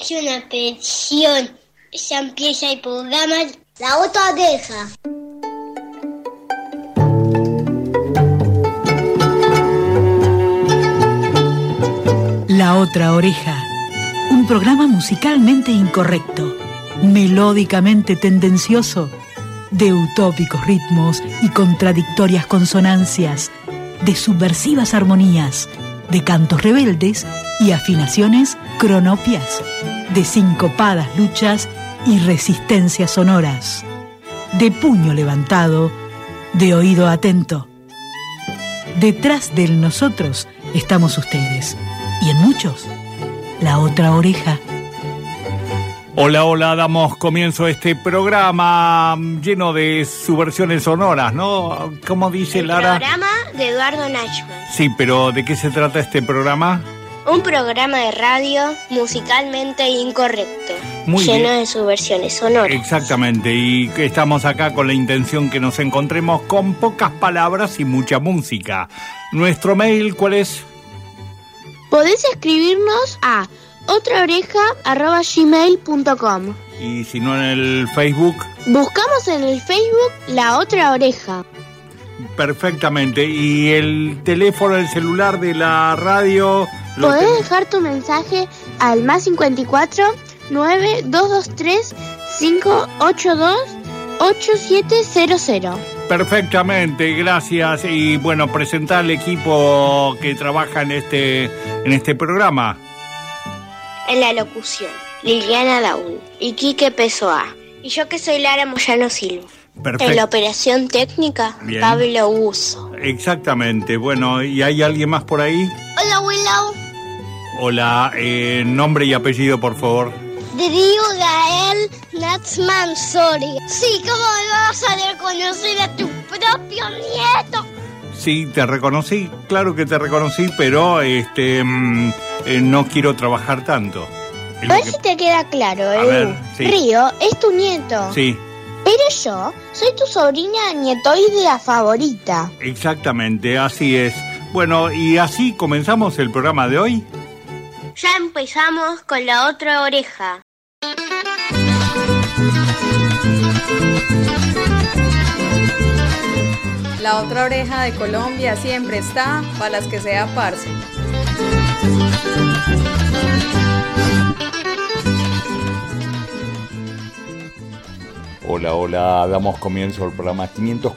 es una petición. Ya empieza el programa La Otra Oreja. La Otra Oreja, un programa musicalmente incorrecto, melódicamente tendencioso, de utópicos ritmos y contradictorias consonancias, de subversivas armonías, de cantos rebeldes y afinaciones cronopias, de sincopadas luchas y resistencias sonoras, de puño levantado, de oído atento. Detrás del nosotros estamos ustedes, y en muchos, la otra oreja. Hola, hola, damos comienzo a este programa lleno de subversiones sonoras, ¿no? ¿Cómo dice Lara? El programa de Eduardo Nachman. Sí, pero ¿de qué se trata este programa? Un programa de radio musicalmente incorrecto, Muy lleno bien. de subversiones sonoras. Exactamente, y estamos acá con la intención que nos encontremos con pocas palabras y mucha música. ¿Nuestro mail cuál es? Podés escribirnos a otraoreja@gmail.com. Y si no en el Facebook, Buscamos en el Facebook La Otra Oreja. perfectamente. Y el teléfono, el celular de la radio... Podés dejar tu mensaje al +54 9223 582 8700. Perfectamente, gracias. Y bueno, presentar al equipo que trabaja en este programa. En la locución, Liliana Daúl y Quique Pessoa. Y yo que soy Lara Moyano Silva. Perfecto. En la operación técnica, Bien. Pablo Uso. Exactamente. Bueno, ¿y hay alguien más por ahí? Hola, Willow. Hola, nombre y apellido, por favor. Darío Gael Natsman Soria. Sí, ¿cómo me vas a reconocer a tu propio nieto? Sí, te reconocí, claro que te reconocí, pero no quiero trabajar tanto. Es A lo ver si te queda claro, A ver, sí. Río es tu nieto. Sí, Pero yo soy tu sobrina nietoidea favorita. exactamente, así es. Bueno, y así comenzamos el programa de hoy. Ya empezamos con La Otra Oreja. La Otra Oreja de Colombia siempre está para las que sea parce. Hola, hola, damos comienzo al programa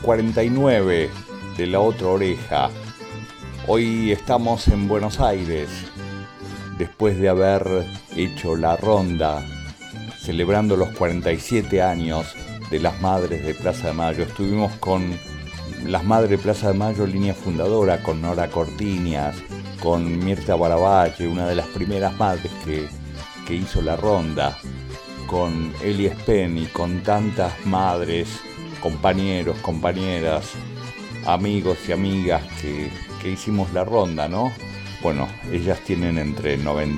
549 de La Otra Oreja. Hoy estamos en Buenos Aires, después de haber hecho la ronda, celebrando los 47 años de las Madres de Plaza de Mayo. Estuvimos con las Madres de Plaza de Mayo, línea fundadora, con Nora Cortiñas, con Mirta Baravalle, una de las primeras madres que hizo la ronda, con Eli Spen y con tantas madres, compañeros, compañeras, amigos y amigas que hicimos la ronda, ¿no? Bueno, ellas tienen entre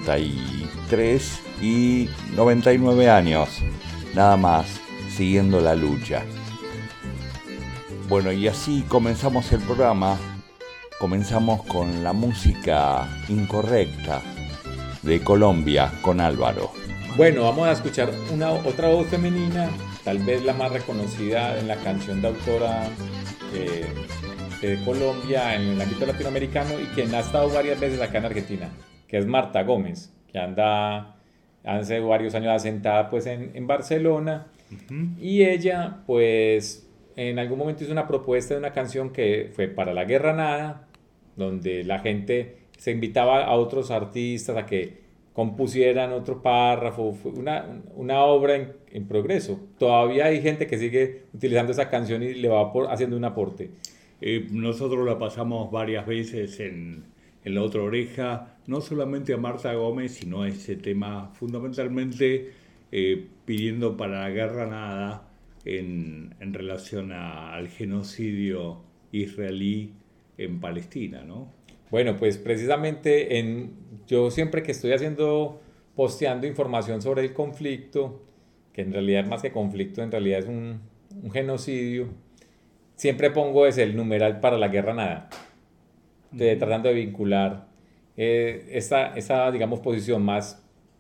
93 y 99 años, nada más, siguiendo la lucha. Bueno, y así comenzamos el programa. Comenzamos con la música incorrecta de Colombia, con Álvaro. Bueno, vamos a escuchar otra voz femenina, tal vez la más reconocida en la canción de autora de Colombia en el ámbito latinoamericano y quien ha estado varias veces acá en Argentina, que es Marta Gómez, que anda hace varios años asentada pues en Barcelona. Uh-huh. Y ella pues en algún momento hizo una propuesta de una canción que fue para la Guerra Nada, donde la gente se invitaba a otros artistas a que compusieran otro párrafo. Fue una obra en progreso. Todavía hay gente que sigue utilizando esa canción y le va haciendo un aporte. Nosotros la pasamos varias veces en La Otra Oreja, no solamente a Marta Gómez, sino a ese tema fundamentalmente pidiendo para la Guerra Nada en relación al genocidio israelí en Palestina, ¿no? Bueno, pues precisamente yo siempre que estoy posteando información sobre el conflicto, que en realidad más que conflicto, en realidad es un genocidio, siempre pongo el numeral para la Guerra Nada, tratando de vincular esa, digamos, posición más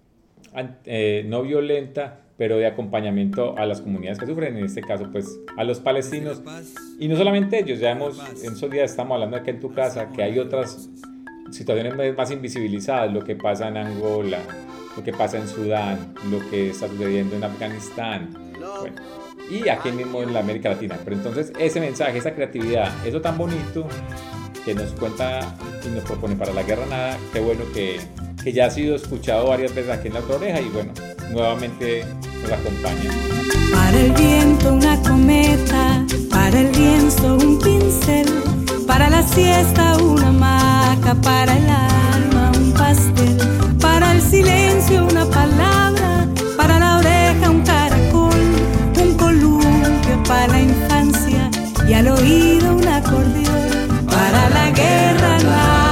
no violenta, pero de acompañamiento a las comunidades que sufren, en este caso pues a los palestinos. Y no solamente ellos, ya en esos días estamos hablando aquí en tu casa, que hay otras situaciones más invisibilizadas, lo que pasa en Angola, lo que pasa en Sudán, lo que está sucediendo en Afganistán, bueno, y aquí mismo en la América Latina. Pero entonces ese mensaje, esa creatividad, eso tan bonito que nos cuenta y nos propone para la guerra nada, qué bueno que ya ha sido escuchado varias veces aquí en La Otra Oreja y bueno, nuevamente nos acompaña. Para el viento una cometa, para el lienzo un pincel, para la siesta una hamaca, para el alma un pastel, para el silencio una palabra, para la oreja un caracol, un columpio para la infancia y al oído un acordeón, para la guerra nada.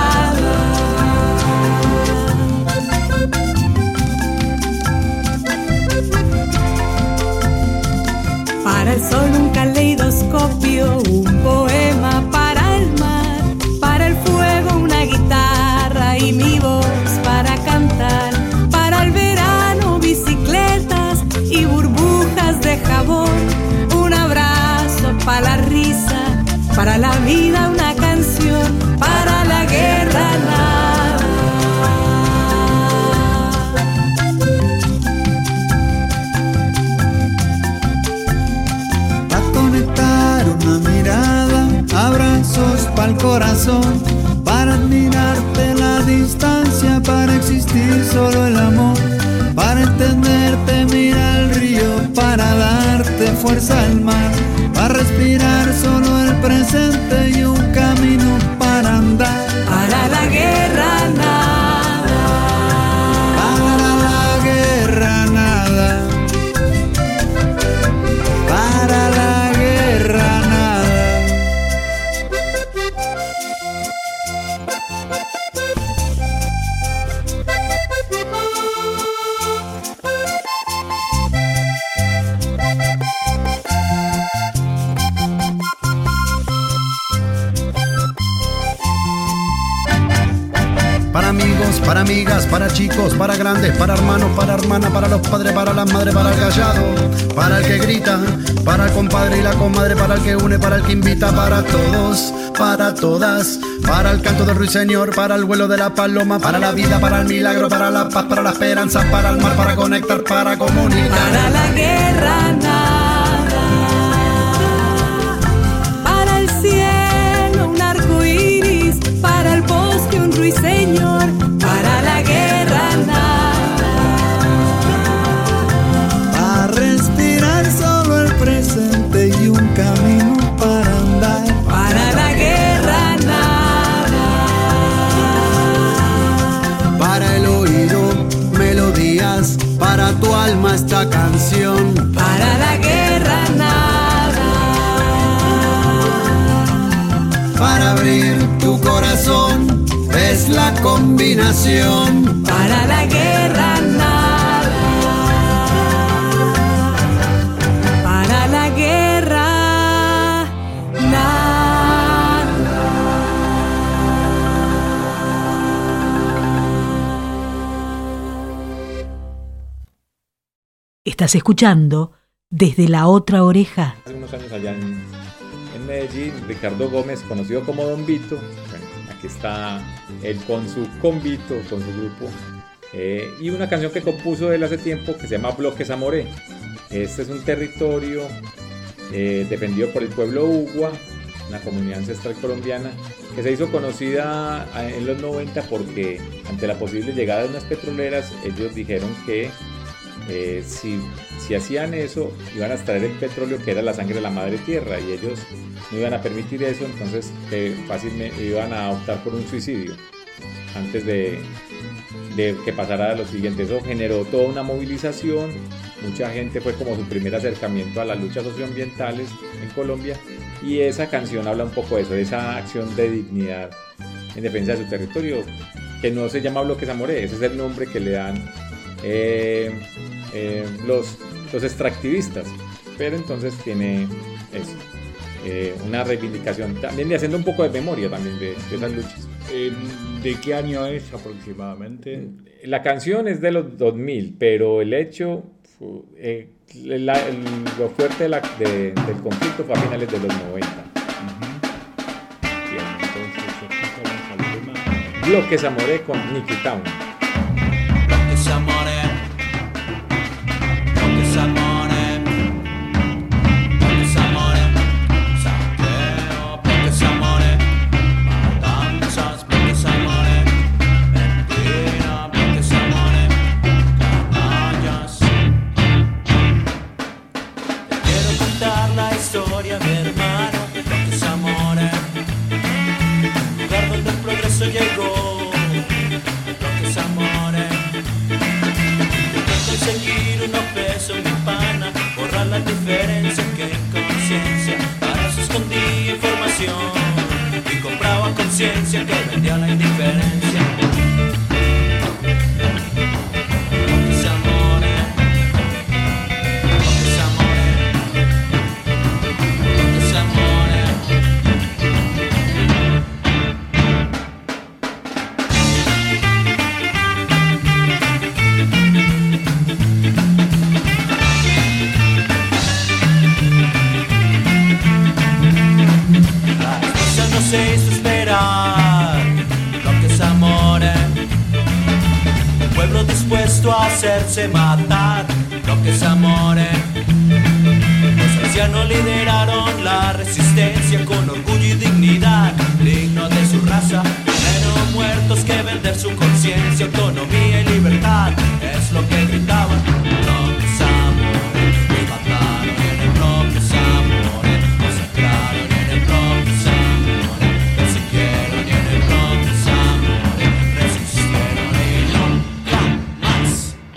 Para el sol un caleidoscopio, un poema para el mar, para el fuego una guitarra y mi voz para cantar, para el verano bicicletas y burbujas de jabón, un abrazo para la risa, para la vida una canción, para la guerra nada. Una mirada, abrazos pa'l corazón, para admirarte la distancia, para existir solo el amor, para entenderte mira el río, para darte fuerza al mar, para respirar solo el presente y un camino para andar, para la guerra nada, para la guerra nada, para la guerra nada. Para amigos, para amigas, para chicos, para grandes, para hermanos, para hermanas, para los padres, para las madres, para el callado, para el que grita, para el compadre y la comadre, para el que une, para el que invita, para todos, para todas, para el canto del ruiseñor, para el vuelo de la paloma, para la vida, para el milagro, para la paz, para la esperanza, para el mar, para conectar, para comunicar. Para la guerra nada, para el cielo un arco iris, para el bosque un ruiseñor, para la guerra nada, para respirar solo el presente y un camino para andar, para la guerra nada, para el oído melodías, para tu alma esta canción, para la guerra nada, para abrir tu corazón es la combinación, para la guerra nada, para la guerra nada. Estás escuchando Desde la Otra Oreja. Hace unos años allá en Medellín, Ricardo Gómez, conocido como Don Vito, bueno, aquí está él con su convito, con su grupo, y una canción que compuso él hace tiempo que se llama Bloques Amoré. Este es un territorio defendido por el pueblo Ugua, una comunidad ancestral colombiana que se hizo conocida en los 90 porque ante la posible llegada de unas petroleras ellos dijeron que si hacían eso iban a extraer el petróleo que era la sangre de la madre tierra y ellos no iban a permitir eso, entonces fácilmente iban a optar por un suicidio antes de que pasara lo siguiente. Eso generó toda una movilización, mucha gente fue como su primer acercamiento a las luchas socioambientales en Colombia y esa canción habla un poco de eso, de esa acción de dignidad en defensa de su territorio, que no se llama Bloques Amoré, ese es el nombre que le dan los extractivistas, pero entonces tiene eso, una reivindicación también de haciendo un poco de memoria también de esas luchas. ¿De qué año es aproximadamente? La canción es de los 2000, pero el hecho, lo fuerte del conflicto fue a finales de los 90. Bien, entonces escuchamos al tema Bloques Amore con Nicky Town. Bloques Amore, Bloques Amore, Bloques Amore, saqueo, Bloques Amore, matanzas, Bloques Amore, mentira, Bloques Amore, canallas. Te quiero contar la historia, mi hermano, Bloques Amore, lugar donde el progreso llegó. Bloques Amore, conseguir unos pesos, mi pana, borrar la diferencia que en conciencia, para eso escondía información y compraba conciencia que vendía la indiferencia. Bloques Amore, Bloques Amore, Bloques Amore. Se hizo esperar, Bloques Amore, un pueblo dispuesto a hacerse matar, Bloques Amore. Los ancianos lideraron la resistencia con orgullo y dignidad, digno de su raza, menos muertos que vender su conciencia, autonomía y libertad, es lo que gritaban. Bloques Amore, los mataron en el Bloques Amore, masacraron en el Bloques Amore, persiguieron en el Bloques Amore, resistieron y nunca más.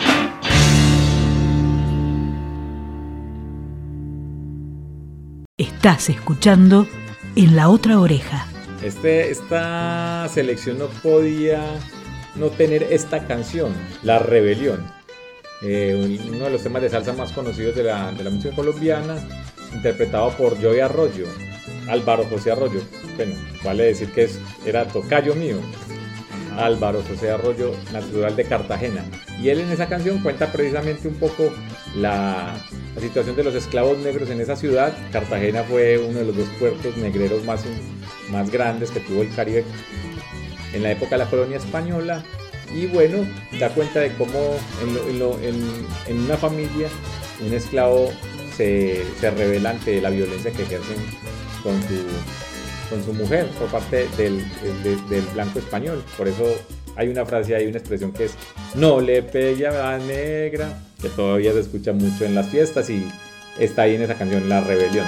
Estás escuchando En la Otra Oreja. Esta selección no podía no tener esta canción, La Rebelión. Uno de los temas de salsa más conocidos de la música colombiana, interpretado por Joey Arroyo, Álvaro José Arroyo. Bueno, vale decir que era tocayo mío. Álvaro José Arroyo, natural de Cartagena. Y él en esa canción cuenta precisamente un poco la situación de los esclavos negros en esa ciudad. Cartagena fue uno de los dos puertos negreros más grandes que tuvo el Caribe en la época de la colonia española. Y bueno, da cuenta de cómo en una familia un esclavo se revela ante la violencia que ejercen con su mujer por parte del blanco español. Por eso hay una frase, hay una expresión que es no le pegue a la negra, que todavía se escucha mucho en las fiestas y está ahí en esa canción, La Rebelión.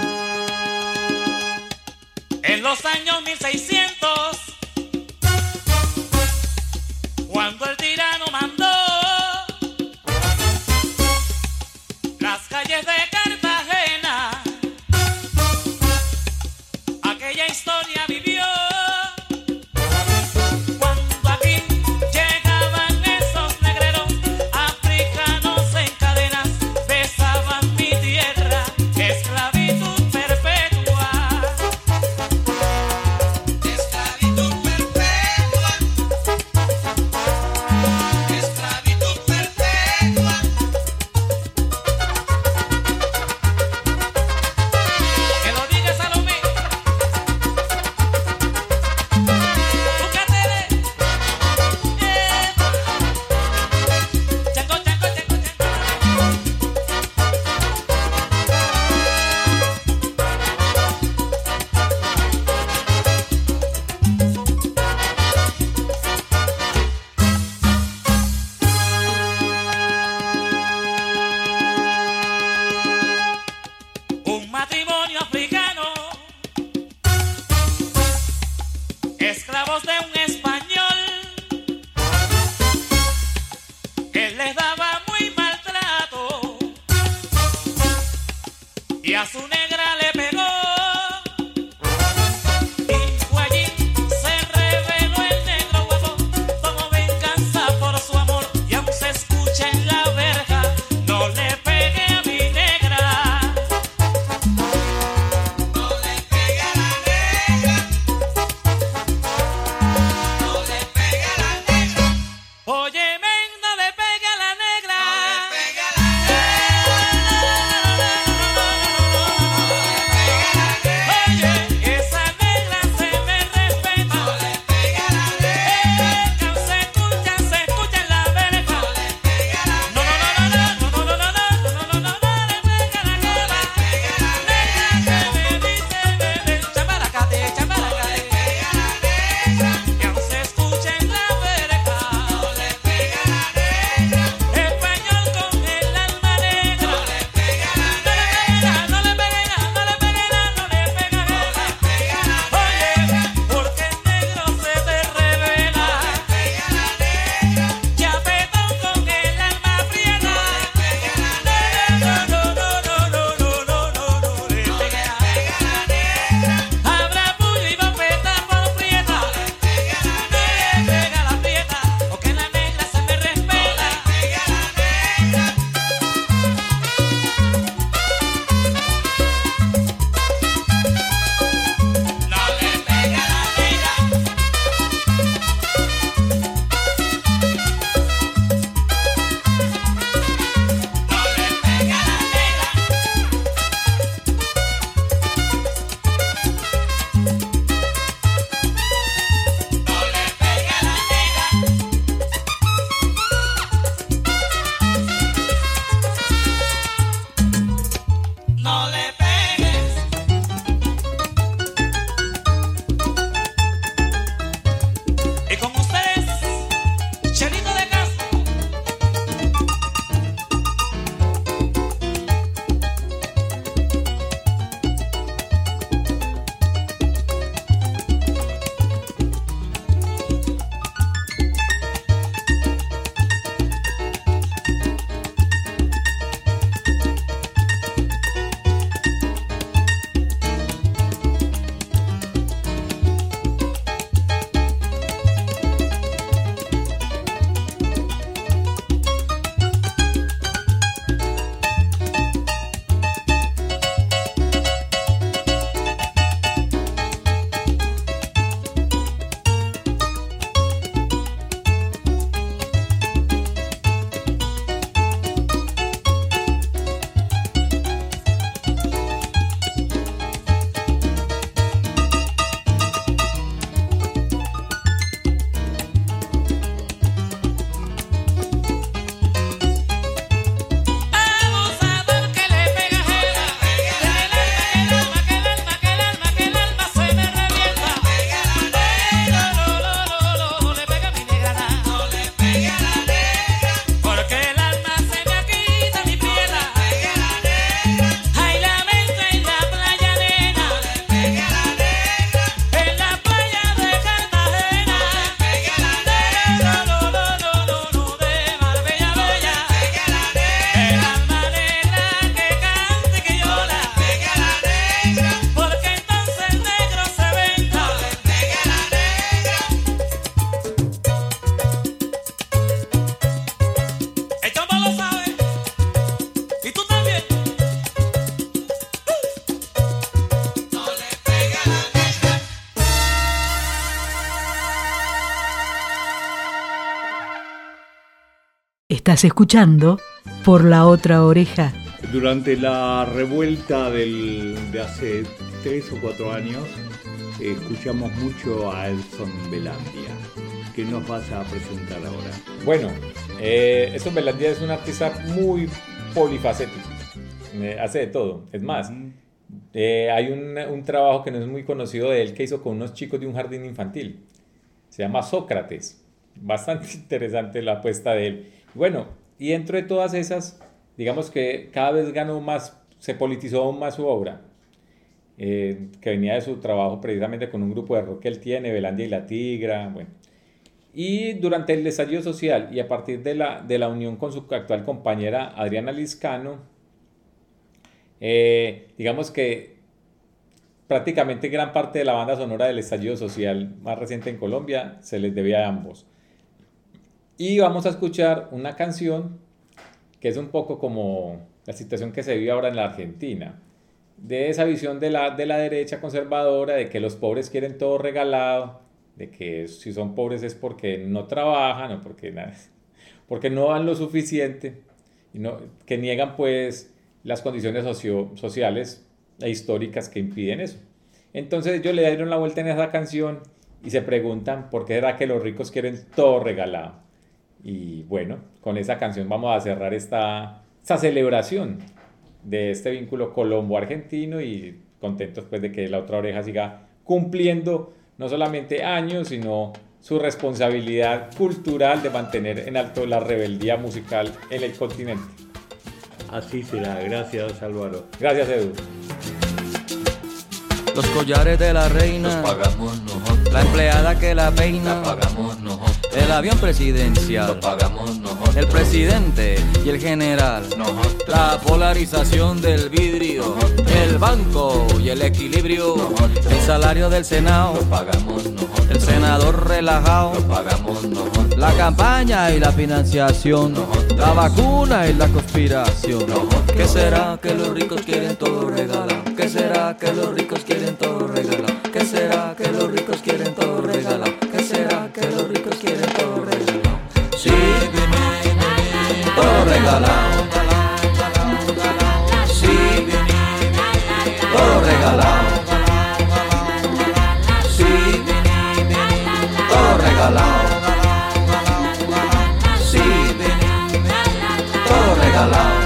En los años 1600, cuando el tirano mandó las calles de Cartagena, aquella historia vivió. Cuando aquí llegaban esos negreros africanos en cadenas, besaban mi tierra, esclavitud perpetua. Esclavitud perpetua. Esclavitud perpetua. Que lo diga Salomé. Un matrimonio africano, esclavos de un español, él les daba muy maltrato y a su negra le pegó. Y fue allí, se reveló el negro guapo, como venganza por su amor, y aún se escucha en la verja, no le pegue a mi negra. No le pegue a la negra. Estás escuchando Por la Otra Oreja. Durante la revuelta de hace 3 o 4 años, escuchamos mucho a Edson Belandia. ¿Qué nos vas a presentar ahora? Bueno, Edson Belandia es un artista muy polifacético. Hace de todo. Es más, hay un trabajo que no es muy conocido de él que hizo con unos chicos de un jardín infantil. Se llama Sócrates. Bastante interesante la apuesta de él. Bueno, y dentro de todas esas, digamos que cada vez ganó más, se politizó aún más su obra, que venía de su trabajo precisamente con un grupo de rock que él tiene, Belandia y la Tigra, bueno. Y durante el estallido social y a partir de la unión con su actual compañera Adriana Lizcano, digamos que prácticamente gran parte de la banda sonora del estallido social más reciente en Colombia se les debía a ambos. Y vamos a escuchar una canción que es un poco como la situación que se vive ahora en la Argentina, de esa visión de la derecha conservadora, de que los pobres quieren todo regalado, de que si son pobres es porque no trabajan o porque no dan lo suficiente, y que niegan pues las condiciones sociales e históricas que impiden eso. Entonces ellos le dieron la vuelta en esa canción y se preguntan por qué será que los ricos quieren todo regalado. Y bueno, con esa canción vamos a cerrar esta celebración de este vínculo colombo-argentino y contentos pues de que La Otra Oreja siga cumpliendo no solamente años, sino su responsabilidad cultural de mantener en alto la rebeldía musical en el continente. Así será. Gracias, Álvaro. Gracias, Edu. Los collares de la reina los pagamos nosotros. La empleada que la peina La pagamos nosotros. El avión presidencial Lo pagamos nosotros. El presidente y el general Nosotros. La polarización del vidrio El banco y el equilibrio El salario del Senado Lo pagamos nosotros. El senador relajado Lo pagamos nosotros. La campaña y la financiación La vacuna y la conspiración ¿Qué será que los ricos quieren todo regalado? ¿Qué será que los ricos quieren todo regalado? ¿Qué será que los ricos quieren todo regalado? ¿Qué será que los ricos quieren todo regalado? Sí, todo regalado. Sí, todo regalado. Sí, todo regalado. Sí, todo regalado.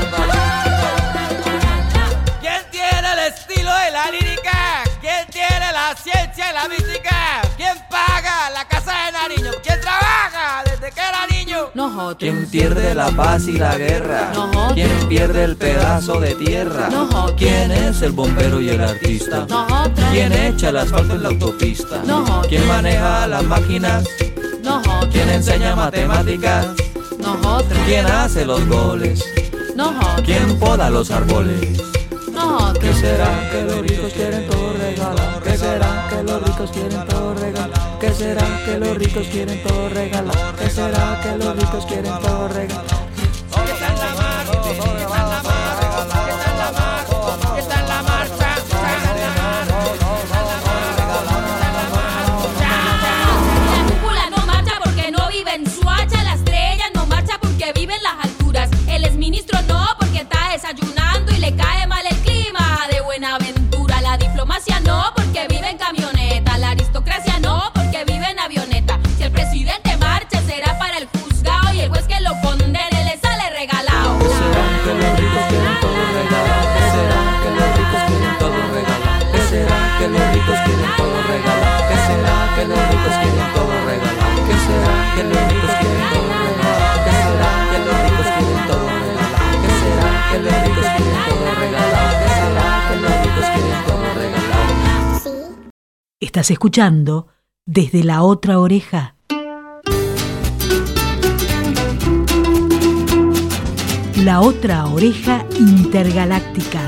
¿Quién tiene el estilo de la lírica? ¿Quién tiene la ciencia y la mística? ¿Quién paga la casa de Nariño? ¿Quién trabaja desde que era niño? Nosotros. ¿Quién pierde la paz y la guerra? Nosotros. ¿Quién pierde el pedazo de tierra? Nosotros. ¿Quién es el bombero y el artista? Nosotros. ¿Quién echa el asfalto en la autopista? Nosotros. ¿Quién maneja las máquinas? Nosotros. ¿Quién enseña matemáticas? Nosotros. ¿Quién hace los goles? Nosotros. ¿Quién poda los árboles? ¿Qué será que los ricos quieren todo regalado? ¿Qué será que los ricos quieren todo regalado? ¿Qué será que los ricos quieren todo regalado? ¿Qué será que los ricos quieren todo regalado? La cúpula no marcha porque no vive en Suacha. La estrella no marcha porque vive en las alturas. El exministro no porque está desayunando y le cae mal el clima de Buenaventura. La diplomacia no porque vive en camioneta. La aristocracia no porque vive en avioneta. Si el presidente marcha será para el juzgado y el juez que lo condene le sale regalado. ¿Qué será que los ricos quieren todo regalado? ¿Qué será que los ricos quieren todo regalado? ¿Qué será que los ricos quieren todo regalado? ¿Qué será que los ricos quieren todo regalado? ¿Qué será que los ricos quieren todo regalado? ¿Qué será que los ricos quieren todo regalado? ¿Qué será que los ricos quieren todo regalado? ¿Qué será que los ricos quieren todo regalado? Estás escuchando Desde la Otra Oreja. La Otra Oreja Intergaláctica.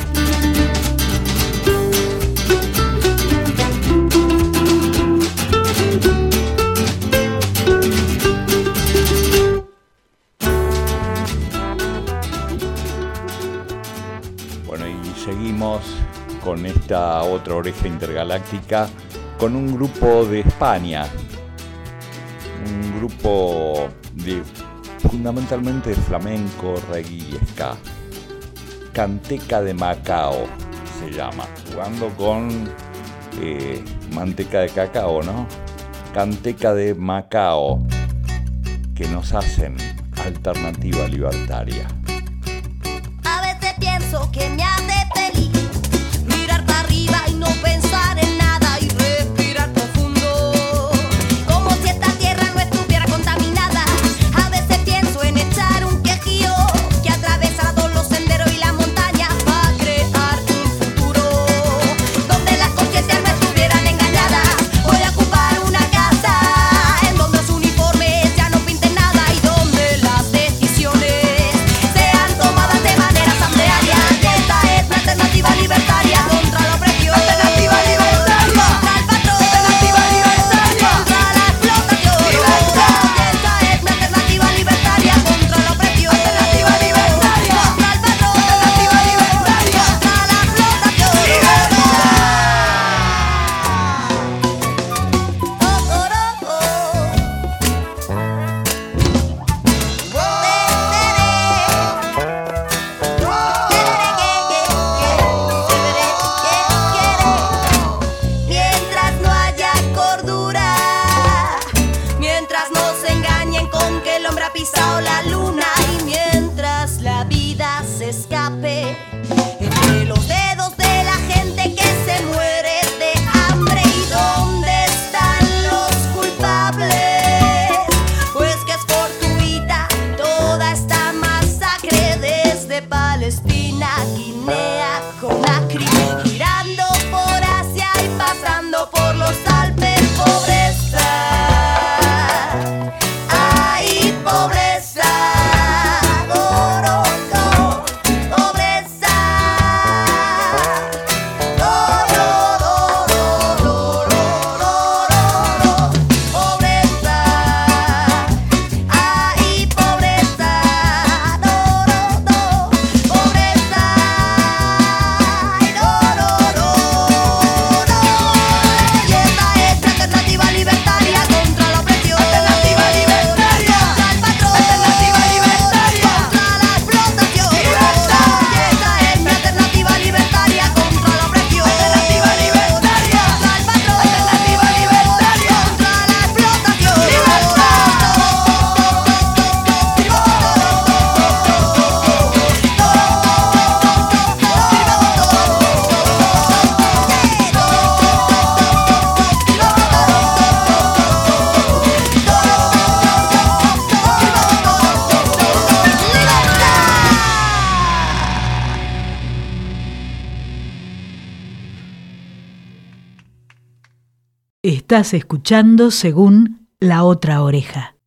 Bueno, y seguimos con esta Otra Oreja Intergaláctica con un grupo de España, un grupo de fundamentalmente flamenco, reggae y ska. Canteca de Macao se llama, jugando con manteca de cacao, ¿no? Canteca de Macao, que nos hacen alternativa libertaria. A veces pienso que me hace feliz mirar para arriba y no pensar en nada y respirar profundo, como si esta tierra no estuviera contaminada. A veces pienso en echar un quejío que atravesara todos los senderos y las montañas para crear un futuro donde las conciencias no estuvieran engañadas. Voy a ocupar una casa en donde los uniformes ya no pinten nada y donde las decisiones sean tomadas de manera asamblearia. Y esta es mi alternativa libertaria contra la opresión. Alternativa libertaria contra el patrón. Alternativa libertaria contra la explotación. Libertad. Y esta es mi alternativa libertaria contra la opresión. Alternativa libertaria contra el patrón. Alternativa libertaria contra la explotación. Mientras no haya cordura, mientras no se engañen con que el hombre ha pisado la luna y mientras la vida se escape entre los dedos de la gente que se muere de hambre. ¿Y dónde están los culpables? Pues que es fortuita toda esta masacre desde Palestina, Guinea, Conakry, girando por Asia y pasando por los Alpes. Pobreza, ay, pobreza, oh, no, no, pobreza, oh, no, no, no, no, no, no, no, pobreza, ay, pobreza, no, no, no, pobreza, ay, no, no, no, no. Y esta es la alternativa libertaria contra la opresión. Alternativa libertaria contra el patrón. Alternativa libertaria contra la explotación. Libertad. Y esta es mi alternativa libertaria contra la opresión. Alternativa libertaria contra el patrón. Alternativa libertaria contra la explotación. Estás escuchando según La Otra Oreja.